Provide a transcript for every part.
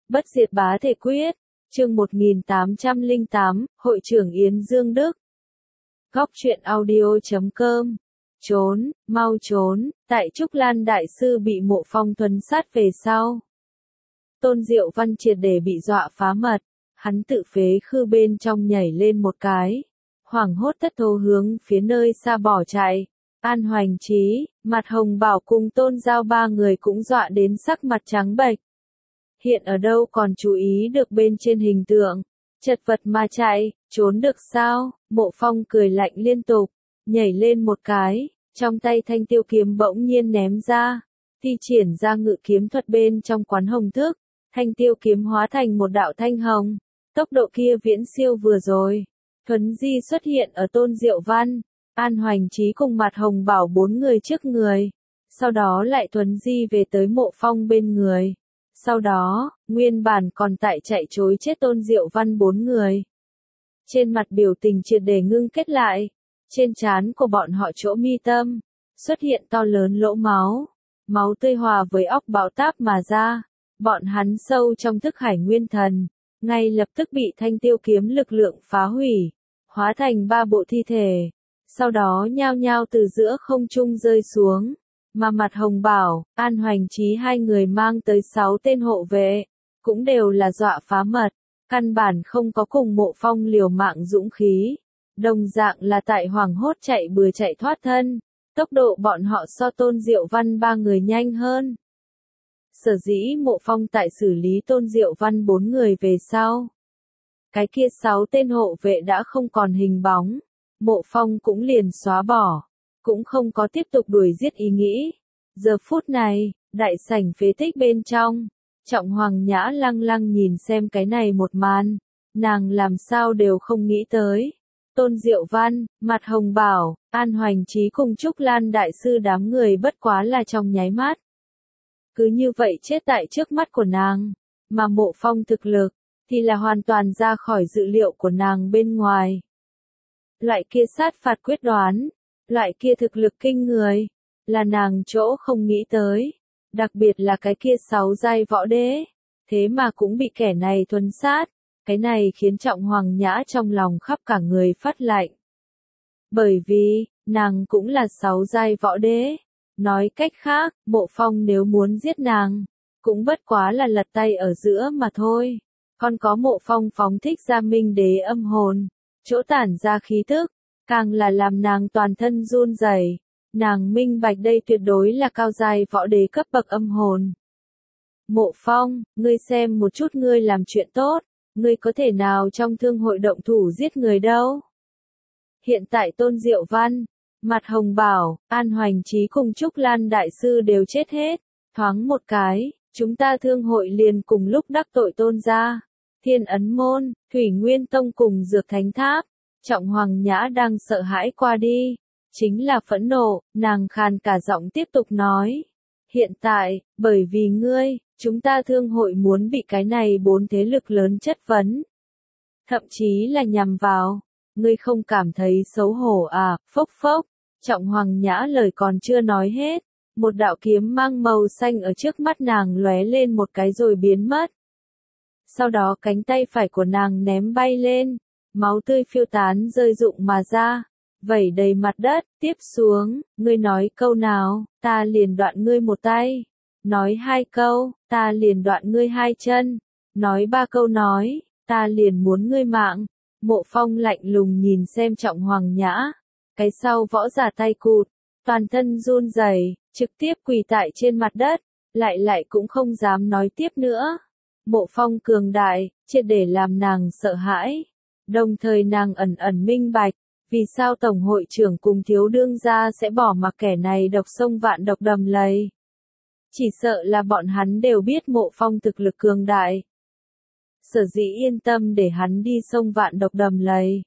Bất diệt bá thể quyết, chương 1808, Hội trưởng Yến Dương Đức. Góc truyện audio.com. Trốn, mau trốn, tại Trúc Lan Đại Sư bị Mộ Phong thuần sát về sau. Tôn Diệu Văn triệt để bị dọa phá mật, hắn tự phế khư bên trong nhảy lên một cái, hoảng hốt thất thố hướng phía nơi xa bỏ chạy. An Hoành Trí, Mặt Hồng Bảo cùng Tôn Giao ba người cũng dọa đến sắc mặt trắng bệch. Hiện ở đâu còn chú ý được bên trên hình tượng, chật vật mà chạy, trốn được sao? Mộ Phong cười lạnh liên tục, nhảy lên một cái, trong tay thanh tiêu kiếm bỗng nhiên ném ra, thi triển ra ngự kiếm thuật bên trong quán hồng thức, thanh tiêu kiếm hóa thành một đạo thanh hồng, tốc độ kia viễn siêu vừa rồi. Thuấn di xuất hiện ở Tôn Diệu Văn, An Hoành Trí cùng Mặt Hồng Bảo bốn người trước người, sau đó lại thuấn di về tới Mộ Phong bên người. Sau đó, nguyên bản còn tại chạy trối chết Tôn Diệu Văn bốn người. Trên mặt biểu tình triệt để ngưng kết lại, trên trán của bọn họ chỗ mi tâm, xuất hiện to lớn lỗ máu, máu tươi hòa với óc bão táp mà ra, bọn hắn sâu trong thức hải nguyên thần, ngay lập tức bị thanh tiêu kiếm lực lượng phá hủy, hóa thành ba bộ thi thể, sau đó nhao nhao từ giữa không trung rơi xuống. Mà Mặt Hồng Bảo, An Hoành Trí hai người mang tới 6 tên hộ vệ, cũng đều là dọa phá mật, căn bản không có cùng Mộ Phong liều mạng dũng khí, đồng dạng là tại hoảng hốt chạy bừa chạy thoát thân, tốc độ bọn họ so Tôn Diệu Văn ba người nhanh hơn. Sở dĩ Mộ Phong tại xử lý Tôn Diệu Văn bốn người về sau, cái kia 6 tên hộ vệ đã không còn hình bóng, Mộ Phong cũng liền xóa bỏ. Cũng không có tiếp tục đuổi giết ý nghĩ. Giờ phút này, đại sảnh phế tích bên trong, Trọng Hoàng Nhã lăng lăng nhìn xem cái này một màn, nàng làm sao đều không nghĩ tới. Tôn Diệu Văn, Mặt Hồng Bảo, An Hoành Trí cùng Trúc Lan Đại Sư đám người bất quá là trong nháy mắt. Cứ như vậy chết tại trước mắt của nàng, mà Mộ Phong thực lực, thì là hoàn toàn ra khỏi dự liệu của nàng bên ngoài. Loại kia sát phạt quyết đoán, loại kia thực lực kinh người, là nàng chỗ không nghĩ tới, đặc biệt là cái kia 6 giai võ đế, thế mà cũng bị kẻ này thuần sát, cái này khiến Trọng Hoàng Nhã trong lòng khắp cả người phát lạnh. Bởi vì, nàng cũng là 6 giai võ đế, nói cách khác, Mộ Phong nếu muốn giết nàng, cũng bất quá là lật tay ở giữa mà thôi, còn có Mộ Phong phóng thích ra minh đế âm hồn, chỗ tản ra khí tức, càng là làm nàng toàn thân run rẩy. Nàng minh bạch đây tuyệt đối là cao giai võ đế cấp bậc âm hồn. Mộ Phong, ngươi xem một chút ngươi làm chuyện tốt, ngươi có thể nào trong thương hội động thủ giết người đâu. Hiện tại Tôn Diệu Văn, Mặt Hồng Bảo, An Hoành Trí cùng Trúc Lan Đại Sư đều chết hết, thoáng một cái, chúng ta thương hội liền cùng lúc đắc tội Tôn gia, Thiên Ấn Môn, Thủy Nguyên Tông cùng Dược Thánh Tháp. Trọng Hoàng Nhã đang sợ hãi qua đi, chính là phẫn nộ, nàng khàn cả giọng tiếp tục nói. Hiện tại, bởi vì ngươi, chúng ta thương hội muốn bị cái này 4 thế lực lớn chất vấn. Thậm chí là nhằm vào, ngươi không cảm thấy xấu hổ à, phốc phốc. Trọng Hoàng Nhã lời còn chưa nói hết, một đạo kiếm mang màu xanh ở trước mắt nàng lóe lên một cái rồi biến mất. Sau đó cánh tay phải của nàng ném bay lên. Máu tươi phiêu tán rơi rụng mà ra, vẩy đầy mặt đất, tiếp xuống, ngươi nói câu nào, ta liền đoạn ngươi một tay, nói 2 câu, ta liền đoạn ngươi 2 chân, nói 3 câu nói, ta liền muốn ngươi mạng. Mộ Phong lạnh lùng nhìn xem Trọng Hoàng Nhã, cái sau võ giả tay cụt, toàn thân run rẩy, trực tiếp quỳ tại trên mặt đất, lại cũng không dám nói tiếp nữa. Mộ Phong cường đại, triệt để làm nàng sợ hãi. Đồng thời nàng ẩn ẩn minh bạch, vì sao Tổng hội trưởng cùng thiếu đương gia sẽ bỏ mặc kẻ này độc sông vạn độc đầm lầy. Chỉ sợ là bọn hắn đều biết Mộ Phong thực lực cường đại. Sở dĩ yên tâm để hắn đi sông vạn độc đầm lầy.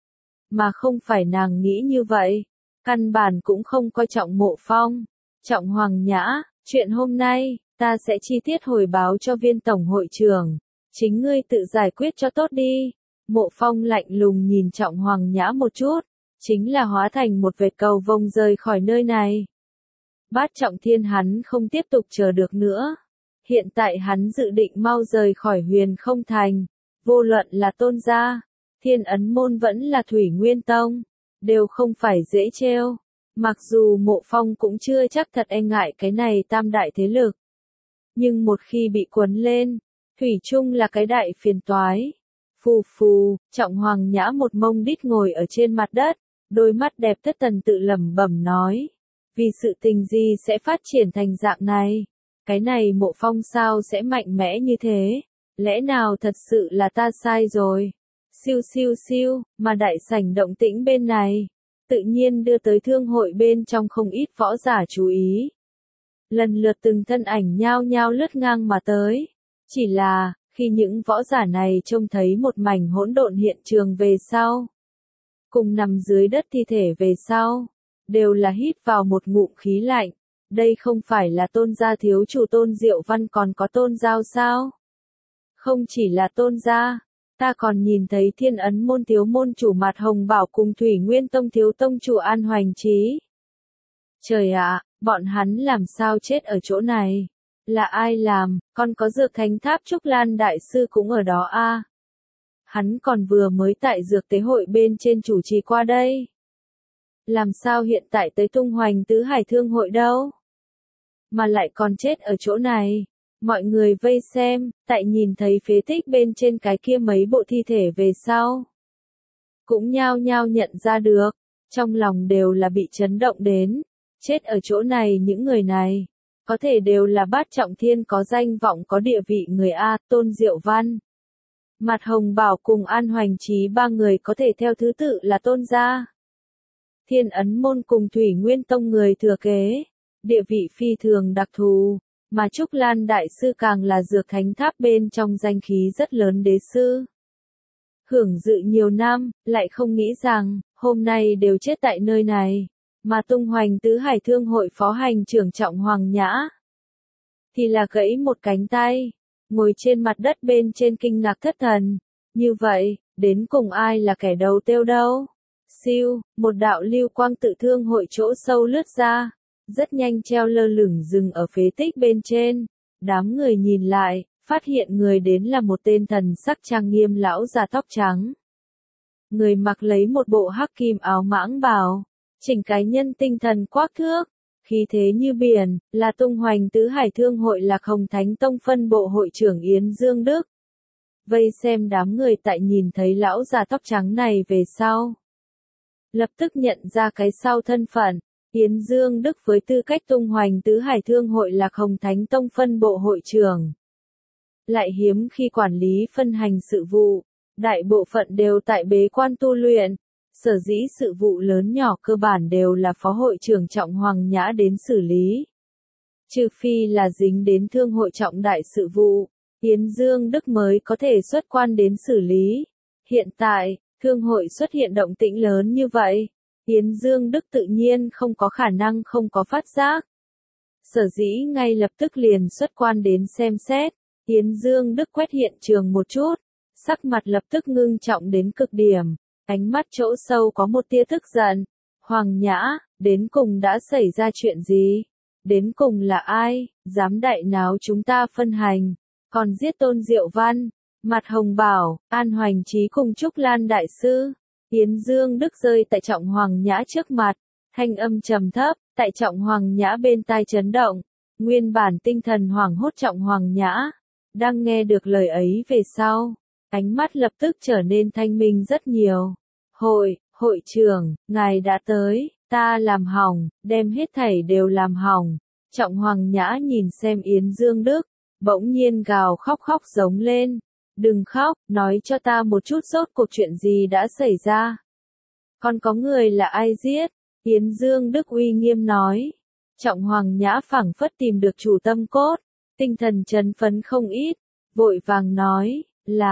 Mà không phải nàng nghĩ như vậy, căn bản cũng không coi trọng Mộ Phong. Trọng Hoàng Nhã, chuyện hôm nay, ta sẽ chi tiết hồi báo cho viên Tổng hội trưởng, chính ngươi tự giải quyết cho tốt đi. Mộ Phong lạnh lùng nhìn Trọng Hoàng Nhã một chút, chính là hóa thành một vệt cầu vồng rời khỏi nơi này. Bát Trọng Thiên hắn không tiếp tục chờ được nữa. Hiện tại hắn dự định mau rời khỏi Huyền Không Thành, vô luận là Tôn gia, Thiên Ấn môn vẫn là Thủy Nguyên tông, đều không phải dễ trêu. Mặc dù Mộ Phong cũng chưa chắc thật e ngại cái này tam đại thế lực, nhưng một khi bị cuốn lên, thủy chung là cái đại phiền toái. Phù phù, Trọng Hoàng Nhã một mông đít ngồi ở trên mặt đất, đôi mắt đẹp thất thần tự lẩm bẩm nói, vì sự tình gì sẽ phát triển thành dạng này? Cái này Mộ Phong sao sẽ mạnh mẽ như thế? Lẽ nào thật sự là ta sai rồi? Siêu siêu siêu, mà đại sảnh động tĩnh bên này, tự nhiên đưa tới thương hội bên trong không ít võ giả chú ý. Lần lượt từng thân ảnh nhao nhao lướt ngang mà tới. Chỉ là, khi những võ giả này trông thấy một mảnh hỗn độn hiện trường về sau, cùng nằm dưới đất thi thể về sau, đều là hít vào một ngụm khí lạnh. Đây không phải là Tôn gia thiếu chủ Tôn Diệu Văn còn có Tôn Giao sao? Không chỉ là Tôn gia, ta còn nhìn thấy Thiên Ấn môn thiếu môn chủ Mạt Hồng Bảo cùng Thủy Nguyên tông thiếu tông chủ An Hoành Chí. Trời ạ, bọn hắn làm sao chết ở chỗ này? Là ai làm? Còn có Dược Thánh Tháp Trúc Lan đại sư cũng ở đó a. Hắn còn vừa mới tại dược tế hội bên trên chủ trì qua đây. Làm sao hiện tại tới tung hoành tứ hải thương hội đâu? Mà lại còn chết ở chỗ này. Mọi người vây xem, tại nhìn thấy phế tích bên trên cái kia mấy bộ thi thể về sau. Cũng nhao nhao nhận ra được, trong lòng đều là bị chấn động đến. Chết ở chỗ này những người này, có thể đều là bát trọng thiên có danh vọng có địa vị người A, Tôn Diệu Văn. Mạt Hồng Bảo cùng An Hoành Chí ba người có thể theo thứ tự là Tôn gia, Thiên Ấn môn cùng Thủy Nguyên tông người thừa kế, địa vị phi thường đặc thù, mà Trúc Lan đại sư càng là Dược Thánh Tháp bên trong danh khí rất lớn đế sư. Hưởng dự nhiều năm, lại không nghĩ rằng, hôm nay đều chết tại nơi này, mà tung hoành tứ hải thương hội phó hành trưởng Trọng Hoàng Nhã, thì là gãy một cánh tay, ngồi trên mặt đất bên trên kinh ngạc thất thần. Như vậy, đến cùng ai là kẻ đầu tiêu đâu? Siêu, một đạo lưu quang tự thương hội chỗ sâu lướt ra, rất nhanh treo lơ lửng dừng ở phế tích bên trên. Đám người nhìn lại, phát hiện người đến là một tên thần sắc trang nghiêm lão già tóc trắng. Người mặc lấy một bộ hắc kim áo mãng bào, chỉnh cái nhân tinh thần quắc thước, khí thế như biển, là tung hoành tứ hải thương hội Lạc Hồng Thánh Tông phân bộ hội trưởng Yến Dương Đức. Vây xem đám người tại nhìn thấy lão già tóc trắng này về sau, lập tức nhận ra cái sau thân phận. Yến Dương Đức với tư cách tung hoành tứ hải thương hội Lạc Hồng Thánh Tông phân bộ hội trưởng, lại hiếm khi quản lý phân hành sự vụ, đại bộ phận đều tại bế quan tu luyện. Sở dĩ sự vụ lớn nhỏ cơ bản đều là phó hội trưởng Trọng Hoàng Nhã đến xử lý. Trừ phi là dính đến thương hội trọng đại sự vụ, Yến Dương Đức mới có thể xuất quan đến xử lý. Hiện tại, thương hội xuất hiện động tĩnh lớn như vậy, Yến Dương Đức tự nhiên không có khả năng không có phát giác. Sở dĩ ngay lập tức liền xuất quan đến xem xét, Yến Dương Đức quét hiện trường một chút, sắc mặt lập tức ngưng trọng đến cực điểm. Ánh mắt chỗ sâu có một tia tức giận. Hoàng Nhã, đến cùng đã xảy ra chuyện gì? Đến cùng là ai, dám đại náo chúng ta phân hành, còn giết Tôn Diệu Văn, Mạt Hồng Bảo, An Hoành Chí cùng Trúc Lan đại sư. Yến Dương Đức rơi tại Trọng Hoàng Nhã trước mặt, thanh âm trầm thấp, tại Trọng Hoàng Nhã bên tai chấn động. Nguyên bản tinh thần hoảng hốt Trọng Hoàng Nhã, đang nghe được lời ấy về sau, ánh mắt lập tức trở nên thanh minh rất nhiều. Hội trưởng, ngài đã tới, ta làm hỏng, đem hết thảy đều làm hỏng. Trọng Hoàng Nhã nhìn xem Yến Dương Đức, bỗng nhiên gào khóc giống lên. Đừng khóc, nói cho ta một chút rốt cuộc chuyện gì đã xảy ra. Còn có người là ai giết? Yến Dương Đức uy nghiêm nói. Trọng Hoàng Nhã phảng phất tìm được chủ tâm cốt, tinh thần chấn phấn không ít, vội vàng nói.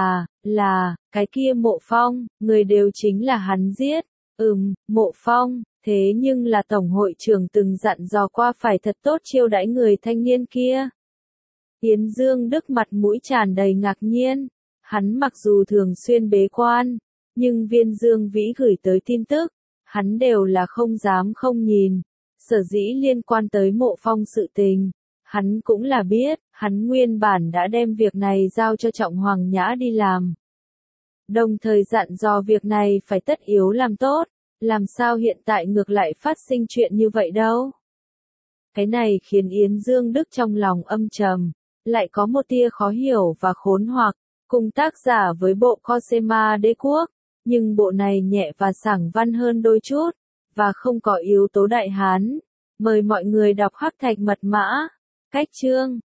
Là, cái kia Mộ Phong, người đều chính là hắn giết. Mộ Phong, thế nhưng là tổng hội trưởng từng dặn dò qua phải thật tốt chiêu đãi người thanh niên kia. Yến Dương Đức mặt mũi tràn đầy ngạc nhiên, hắn mặc dù thường xuyên bế quan, nhưng Viên Dương Vĩ gửi tới tin tức, hắn đều là không dám không nhìn. Sở dĩ liên quan tới Mộ Phong sự tình, hắn cũng là biết, Hắn nguyên bản đã đem việc này giao cho Trọng Hoàng Nhã đi làm. Đồng thời dặn dò việc này phải tất yếu làm tốt, làm sao hiện tại ngược lại phát sinh chuyện như vậy đâu. Cái này khiến Yến Dương Đức trong lòng âm trầm, lại có một tia khó hiểu và khốn hoặc, cùng tác giả với bộ Cosema Đế Quốc, nhưng bộ này nhẹ và sảng văn hơn đôi chút, và không có yếu tố Đại Hán. Mời mọi người đọc Hắc Thạch Mật Mã. Cách chương